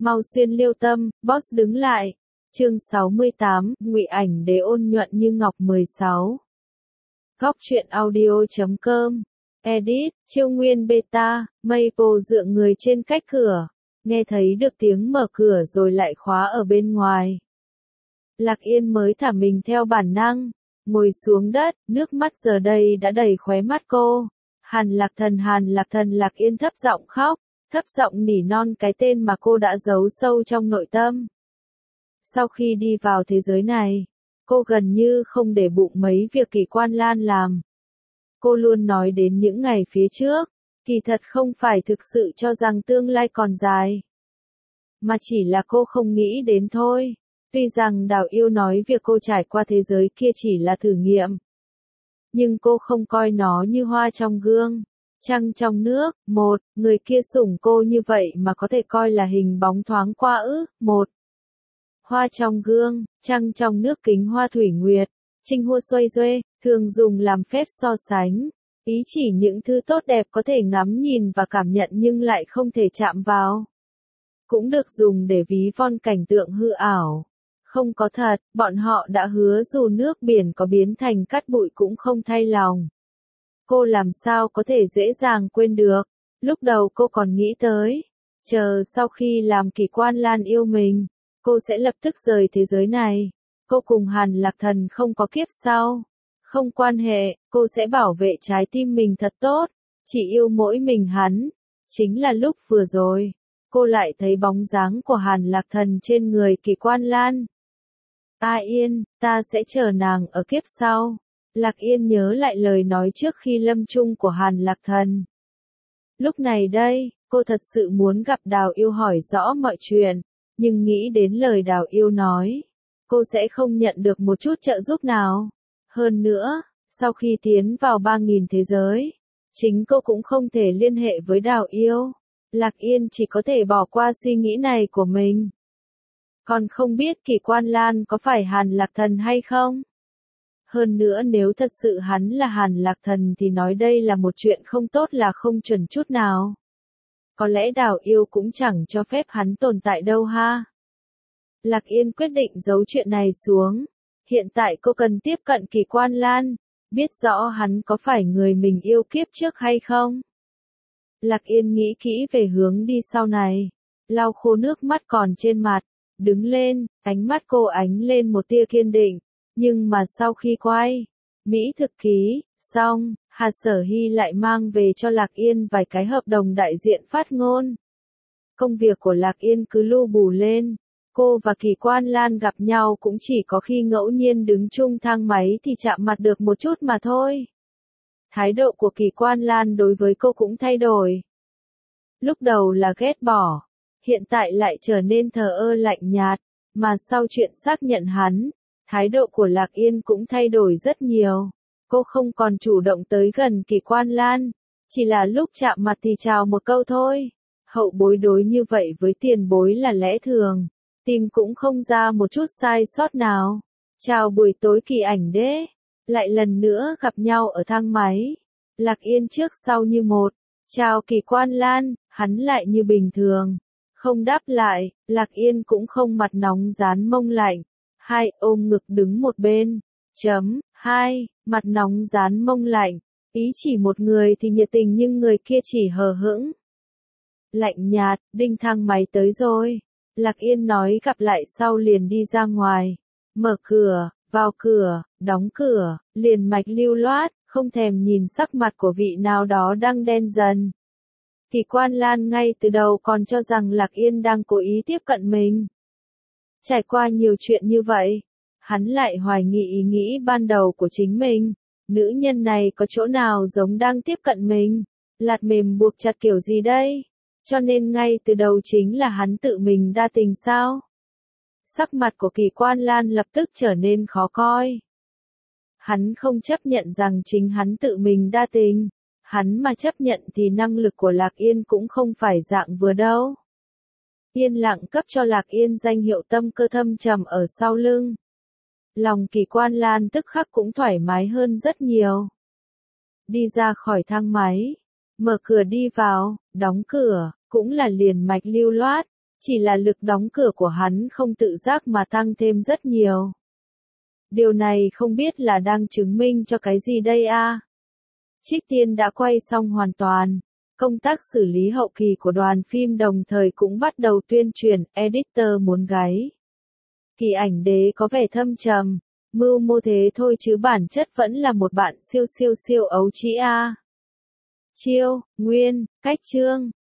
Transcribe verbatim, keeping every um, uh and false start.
Mau xuyên liêu tâm, boss đứng lại. Chương sáu mươi tám, ngụy ảnh đế ôn nhuận như ngọc mười sáu. Góc truyện audio chấm com. Edit, Chiêu Nguyên Beta, Maple dựa người trên cách cửa. Nghe thấy được tiếng mở cửa rồi lại khóa ở bên ngoài. Lạc Yên mới thả mình theo bản năng. Ngồi xuống đất, nước mắt giờ đây đã đầy khóe mắt cô. Hàn Lạc Thần Hàn Lạc Thần Lạc Yên thấp giọng khóc, thấp giọng nỉ non cái tên mà cô đã giấu sâu trong nội tâm. Sau khi đi vào thế giới này, cô gần như không để bụng mấy việc Kỳ Quan Lan làm. Cô luôn nói đến những ngày phía trước, kỳ thật không phải thực sự cho rằng tương lai còn dài. Mà chỉ là cô không nghĩ đến thôi. Tuy rằng Đào Yêu nói việc cô trải qua thế giới kia chỉ là thử nghiệm. Nhưng cô không coi nó như hoa trong gương, trăng trong nước. Một, người kia sủng cô như vậy mà có thể coi là hình bóng thoáng qua ư. Một, hoa trong gương, trăng trong nước kính hoa thủy nguyệt. Trinh Hua Xuây Duê, thường dùng làm phép so sánh. Ý chỉ những thứ tốt đẹp có thể ngắm nhìn và cảm nhận nhưng lại không thể chạm vào. Cũng được dùng để ví von cảnh tượng hư ảo. Không có thật, bọn họ đã hứa dù nước biển có biến thành cát bụi cũng không thay lòng. Cô làm sao có thể dễ dàng quên được. Lúc đầu cô còn nghĩ tới, chờ sau khi làm Kỳ Quan Lan yêu mình, cô sẽ lập tức rời thế giới này. Cô cùng Hàn Lạc Thần không có kiếp sau. Không quan hệ, cô sẽ bảo vệ trái tim mình thật tốt. Chỉ yêu mỗi mình hắn. Chính là lúc vừa rồi, cô lại thấy bóng dáng của Hàn Lạc Thần trên người Kỳ Quan Lan. A Yên, ta sẽ chờ nàng ở kiếp sau. Lạc Yên nhớ lại lời nói trước khi lâm chung của Hàn Lạc Thần. Lúc này đây, cô thật sự muốn gặp Đào Yêu hỏi rõ mọi chuyện, nhưng nghĩ đến lời Đào Yêu nói, cô sẽ không nhận được một chút trợ giúp nào. Hơn nữa, sau khi tiến vào ba nghìn thế giới, chính cô cũng không thể liên hệ với Đào Yêu. Lạc Yên chỉ có thể bỏ qua suy nghĩ này của mình. Còn không biết Kỳ Quan Lan có phải Hàn Lạc Thần hay không? Hơn nữa nếu thật sự hắn là Hàn Lạc Thần thì nói đây là một chuyện không tốt là không chuẩn chút nào. Có lẽ Đào Yêu cũng chẳng cho phép hắn tồn tại đâu ha. Lạc Yên quyết định giấu chuyện này xuống. Hiện tại cô cần tiếp cận Kỳ Quan Lan, biết rõ hắn có phải người mình yêu kiếp trước hay không. Lạc Yên nghĩ kỹ về hướng đi sau này, lau khô nước mắt còn trên mặt, đứng lên, ánh mắt cô ánh lên một tia kiên định. Nhưng mà sau khi quay Mỹ thực ký xong, Hà Sở Hy lại mang về cho Lạc Yên vài cái hợp đồng đại diện phát ngôn. Công việc của Lạc Yên cứ lu bù lên. Cô và Kỳ Quan Lan gặp nhau cũng chỉ có khi ngẫu nhiên đứng chung thang máy thì chạm mặt được một chút mà thôi. Thái độ của Kỳ Quan Lan đối với cô cũng thay đổi. Lúc đầu là ghét bỏ, hiện tại lại trở nên thờ ơ lạnh nhạt, mà sau chuyện xác nhận hắn, thái độ của Lạc Yên cũng thay đổi rất nhiều. Cô không còn chủ động tới gần Kỳ Quan Lan, chỉ là lúc chạm mặt thì chào một câu thôi. Hậu bối đối như vậy với tiền bối là lẽ thường, tìm cũng không ra một chút sai sót nào. Chào buổi tối Kỳ ảnh đế, lại lần nữa gặp nhau ở thang máy. Lạc Yên trước sau như một, chào Kỳ Quan Lan, hắn lại như bình thường. Không đáp lại, Lạc Yên cũng không mặt nóng dán mông lạnh. Hai, ôm ngực đứng một bên. Chấm, hai, mặt nóng dán mông lạnh. Ý chỉ một người thì nhiệt tình nhưng người kia chỉ hờ hững. Lạnh nhạt, đinh thang máy tới rồi. Lạc Yên nói gặp lại sau liền đi ra ngoài. Mở cửa, vào cửa, đóng cửa, liền mạch lưu loát, không thèm nhìn sắc mặt của vị nào đó đang đen dần. Kỳ Quan Lan ngay từ đầu còn cho rằng Lạc Yên đang cố ý tiếp cận mình. Trải qua nhiều chuyện như vậy, hắn lại hoài nghi ý nghĩ ban đầu của chính mình. Nữ nhân này có chỗ nào giống đang tiếp cận mình? Lạt mềm buộc chặt kiểu gì đây? Cho nên ngay từ đầu chính là hắn tự mình đa tình sao? Sắc mặt của Kỳ Quan Lan lập tức trở nên khó coi. Hắn không chấp nhận rằng chính hắn tự mình đa tình. Hắn mà chấp nhận thì năng lực của Lạc Yên cũng không phải dạng vừa đâu. Yên lặng cấp cho Lạc Yên danh hiệu tâm cơ thâm trầm ở sau lưng. Lòng Kỳ Quan Lan tức khắc cũng thoải mái hơn rất nhiều. Đi ra khỏi thang máy, mở cửa đi vào, đóng cửa, cũng là liền mạch lưu loát. Chỉ là lực đóng cửa của hắn không tự giác mà tăng thêm rất nhiều. Điều này không biết là đang chứng minh cho cái gì đây a? Trích Tiên đã quay xong hoàn toàn. Công tác xử lý hậu kỳ của đoàn phim đồng thời cũng bắt đầu tuyên truyền, editor muốn gáy. Kỳ Ảnh Đế có vẻ thâm trầm, mưu mô thế thôi chứ bản chất vẫn là một bạn siêu siêu siêu ấu trĩ a. Chiêu, Nguyên, Cách Chương,